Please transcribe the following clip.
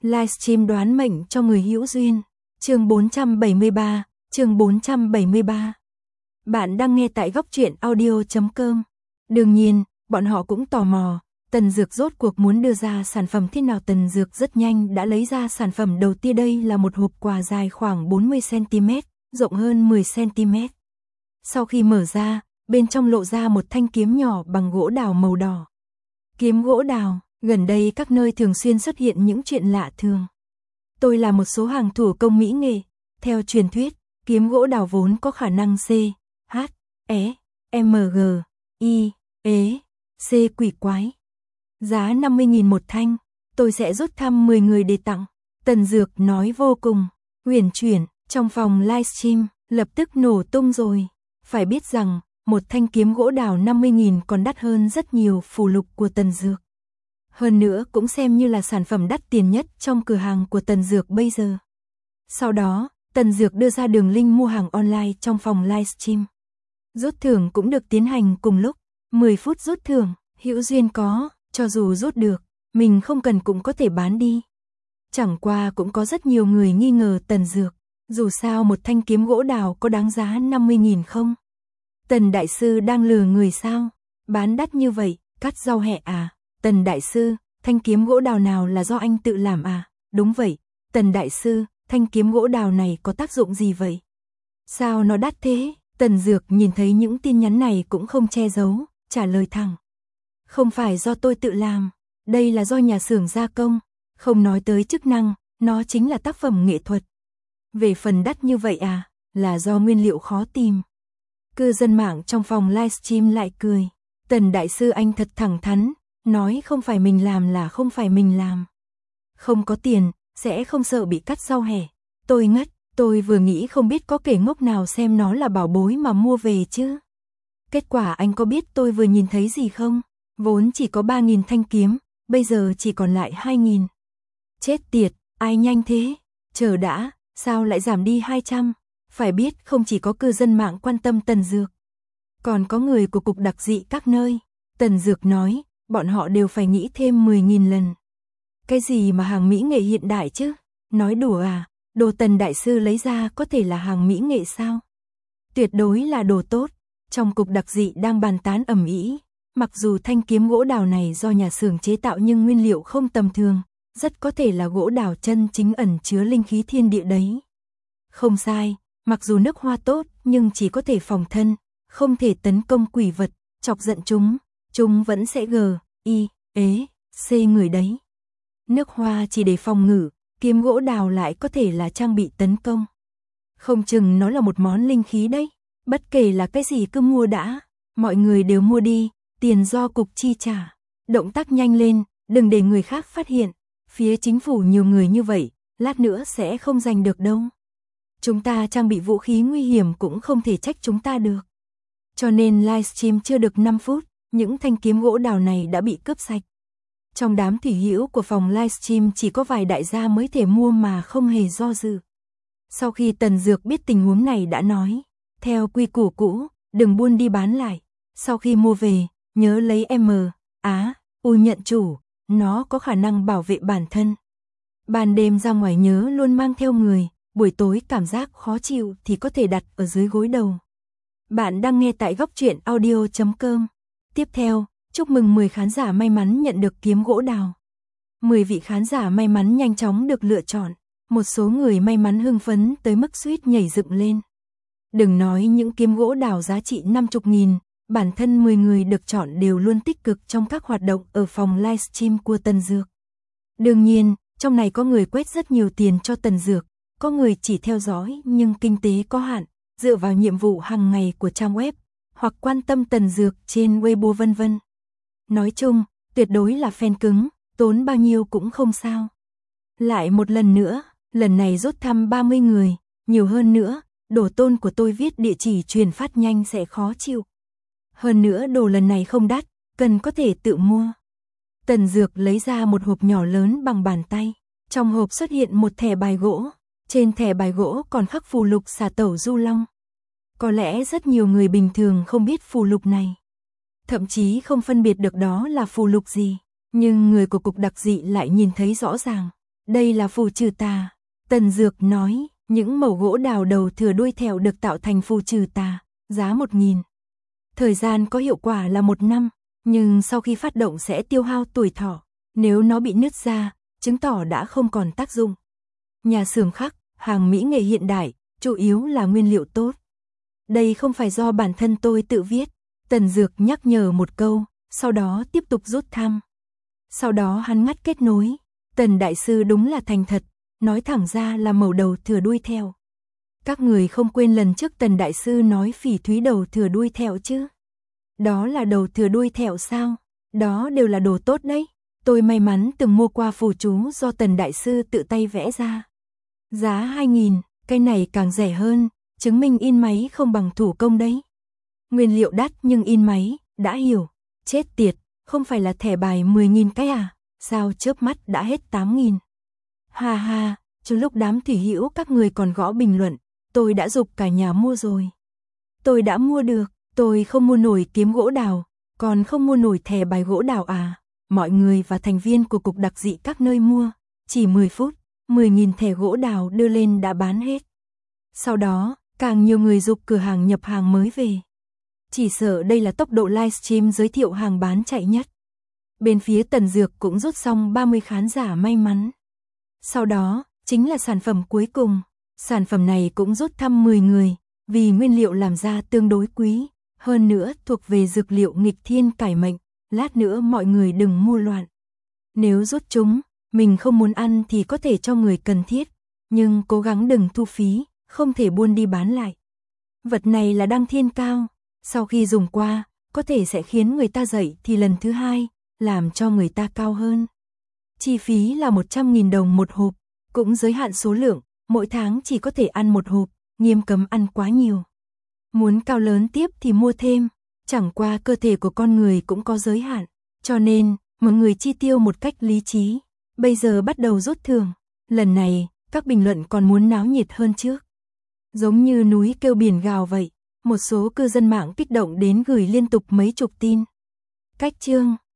Livestream đoán mệnh cho người hữu duyên. Chương 473. Bạn đang nghe tại góc truyện audio.com. Đương nhiên, bọn họ cũng tò mò, Tần Dược rốt cuộc muốn đưa ra sản phẩm thế nào. Tần Dược rất nhanh đã lấy ra sản phẩm đầu tiên. Đây là một hộp quà dài khoảng 40cm, rộng hơn 10cm. Sau khi mở ra, bên trong lộ ra một thanh kiếm nhỏ bằng gỗ đào màu đỏ. Kiếm gỗ đào, gần đây các nơi thường xuyên xuất hiện những chuyện lạ thường. Tôi là một số hàng thủ công mỹ nghệ. Theo truyền thuyết, kiếm gỗ đào vốn có khả năng C, H, E, M, G, I, E, C quỷ quái. Giá 50.000 một thanh, tôi sẽ rút thăm 10 người để tặng. Tần Dược nói vô cùng huyền chuyển, trong phòng livestream lập tức nổ tung rồi. Phải biết rằng, một thanh kiếm gỗ đào 50.000 còn đắt hơn rất nhiều phù lục của Tần Dược. Hơn nữa cũng xem như là sản phẩm đắt tiền nhất trong cửa hàng của Tần Dược bây giờ. Sau đó, Tần Dược đưa ra đường link mua hàng online trong phòng livestream. Rút thưởng cũng được tiến hành cùng lúc, 10 phút rút thưởng, hữu duyên có, cho dù rút được, mình không cần cũng có thể bán đi. Chẳng qua cũng có rất nhiều người nghi ngờ Tần Dược, dù sao một thanh kiếm gỗ đào có đáng giá 50.000 không? Tần Đại Sư đang lừa người sao? Bán đắt như vậy, cắt rau hẹ à? Tần Đại Sư, thanh kiếm gỗ đào nào là do anh tự làm à? Đúng vậy, Tần Đại Sư, thanh kiếm gỗ đào này có tác dụng gì vậy? Sao nó đắt thế? Tần Dược nhìn thấy những tin nhắn này cũng không che giấu, trả lời thẳng. Không phải do tôi tự làm, đây là do nhà xưởng gia công, không nói tới chức năng, nó chính là tác phẩm nghệ thuật. Về phần đắt như vậy à, là do nguyên liệu khó tìm. Cư dân mạng trong phòng livestream lại cười. Tần Đại Sư anh thật thẳng thắn, nói không phải mình làm là không phải mình làm. Không có tiền, sẽ không sợ bị cắt rau hẻ. Tôi ngất, tôi vừa nghĩ không biết có kẻ ngốc nào xem nó là bảo bối mà mua về chứ. Kết quả anh có biết tôi vừa nhìn thấy gì không? Vốn chỉ có 3.000 thanh kiếm, bây giờ chỉ còn lại 2.000. Chết tiệt, ai nhanh thế? Chờ đã, sao lại giảm đi 200? Phải biết không chỉ có cư dân mạng quan tâm Tần Dược, còn có người của cục đặc dị các nơi. Tần Dược nói, bọn họ đều phải nghĩ thêm 10.000 lần. Cái gì mà hàng mỹ nghệ hiện đại chứ? Nói đùa à? Đồ Tần Đại Sư lấy ra có thể là hàng mỹ nghệ sao? Tuyệt đối là đồ tốt. Trong cục đặc dị đang bàn tán ầm ĩ. Mặc dù thanh kiếm gỗ đào này do nhà xưởng chế tạo nhưng nguyên liệu không tầm thường, rất có thể là gỗ đào chân chính ẩn chứa linh khí thiên địa đấy. Không sai, mặc dù nước hoa tốt nhưng chỉ có thể phòng thân, không thể tấn công quỷ vật, chọc giận chúng vẫn sẽ C người đấy. Nước hoa chỉ để phòng ngự, kiếm gỗ đào lại có thể là trang bị tấn công. Không chừng nó là một món linh khí đấy, bất kể là cái gì cứ mua đã, mọi người đều mua đi, tiền do cục chi trả. Động tác nhanh lên, đừng để người khác phát hiện, phía chính phủ nhiều người như vậy, lát nữa sẽ không giành được đâu. Chúng ta trang bị vũ khí nguy hiểm cũng không thể trách chúng ta được. Cho nên livestream chưa được 5 phút, những thanh kiếm gỗ đào này đã bị cướp sạch. Trong đám thủy hữu của phòng livestream chỉ có vài đại gia mới thể mua mà không hề do dự. Sau khi Tần Dược biết tình huống này đã nói, theo quy củ cũ, đừng buôn đi bán lại. Sau khi mua về, nhớ lấy U nhận chủ, nó có khả năng bảo vệ bản thân. Ban đêm ra ngoài nhớ luôn mang theo người, buổi tối cảm giác khó chịu thì có thể đặt ở dưới gối đầu. Bạn đang nghe tại góc truyện audio.com. Tiếp theo, chúc mừng 10 khán giả may mắn nhận được kiếm gỗ đào. 10 vị khán giả may mắn nhanh chóng được lựa chọn, một số người may mắn hưng phấn tới mức suýt nhảy dựng lên. Đừng nói những kiếm gỗ đào giá trị 50.000, bản thân 10 người được chọn đều luôn tích cực trong các hoạt động ở phòng livestream của Tần Dược. Đương nhiên, trong này có người quét rất nhiều tiền cho Tần Dược, có người chỉ theo dõi nhưng kinh tế có hạn, dựa vào nhiệm vụ hàng ngày của trang web, hoặc quan tâm Tần Dược trên Weibo vân vân. Nói chung, tuyệt đối là fan cứng, tốn bao nhiêu cũng không sao. Lại một lần nữa, lần này rút thăm 30 người, nhiều hơn nữa, đồ tôn của tôi viết địa chỉ truyền phát nhanh sẽ khó chịu. Hơn nữa đồ lần này không đắt, cần có thể tự mua. Tần Dược lấy ra một hộp nhỏ lớn bằng bàn tay. Trong hộp xuất hiện một thẻ bài gỗ. Trên thẻ bài gỗ còn khắc phù lục xà tẩu du long. Có lẽ rất nhiều người bình thường không biết phù lục này. Thậm chí không phân biệt được đó là phù lục gì. Nhưng người của cục đặc dị lại nhìn thấy rõ ràng. Đây là phù trừ tà. Tần Dược nói, những mẩu gỗ đào đầu thừa đuôi thẹo được tạo thành phù trừ tà, giá 1.000. Thời gian có hiệu quả là 1 năm, nhưng sau khi phát động sẽ tiêu hao tuổi thọ. Nếu nó bị nứt ra, chứng tỏ đã không còn tác dụng. Nhà xưởng khắc, hàng mỹ nghệ hiện đại, chủ yếu là nguyên liệu tốt. Đây không phải do bản thân tôi tự viết. Tần Dược nhắc nhở một câu, sau đó tiếp tục rút thăm. Sau đó hắn ngắt kết nối. Tần đại sư đúng là thành thật, nói thẳng ra là mẩu đầu thừa đuôi thẹo. Các người không quên lần trước Tần đại sư nói phỉ thúy đầu thừa đuôi thẹo chứ? Đó là đầu thừa đuôi thẹo sao? Đó đều là đồ tốt đấy. Tôi may mắn từng mua qua phù chú do Tần đại sư tự tay vẽ ra. Giá 2.000, cái này càng rẻ hơn, chứng minh in máy không bằng thủ công đấy. Nguyên liệu đắt nhưng in máy, đã hiểu. Chết tiệt, không phải là thẻ bài 10.000 cái à? Sao chớp mắt đã hết 8.000? Ha ha, trong lúc đám thủy hữu các người còn gõ bình luận, tôi đã giục cả nhà mua rồi. Tôi đã mua được, tôi không mua nổi kiếm gỗ đào, còn không mua nổi thẻ bài gỗ đào à? Mọi người và thành viên của cục đặc dị các nơi mua, chỉ 10 phút, 10.000 thẻ gỗ đào đưa lên đã bán hết. Sau đó, càng nhiều người giục cửa hàng nhập hàng mới về. Chỉ sợ đây là tốc độ livestream giới thiệu hàng bán chạy nhất. Bên phía Tần Dược cũng rút xong 30 khán giả may mắn. Sau đó, chính là sản phẩm cuối cùng. Sản phẩm này cũng rút thăm 10 người, vì nguyên liệu làm ra tương đối quý. Hơn nữa thuộc về dược liệu nghịch thiên cải mệnh, lát nữa mọi người đừng mua loạn. Nếu rút chúng, mình không muốn ăn thì có thể cho người cần thiết, nhưng cố gắng đừng thu phí, không thể buôn đi bán lại. Vật này là đăng thiên cao, sau khi dùng qua, có thể sẽ khiến người ta dậy thì lần thứ hai, làm cho người ta cao hơn. Chi phí là 100.000 đồng một hộp, cũng giới hạn số lượng, mỗi tháng chỉ có thể ăn một hộp, nghiêm cấm ăn quá nhiều. Muốn cao lớn tiếp thì mua thêm, chẳng qua cơ thể của con người cũng có giới hạn, cho nên, mọi người chi tiêu một cách lý trí. Bây giờ bắt đầu rút thưởng, lần này, các bình luận còn muốn náo nhiệt hơn trước. Giống như núi kêu biển gào vậy, một số cư dân mạng kích động đến gửi liên tục mấy chục tin. Cách chương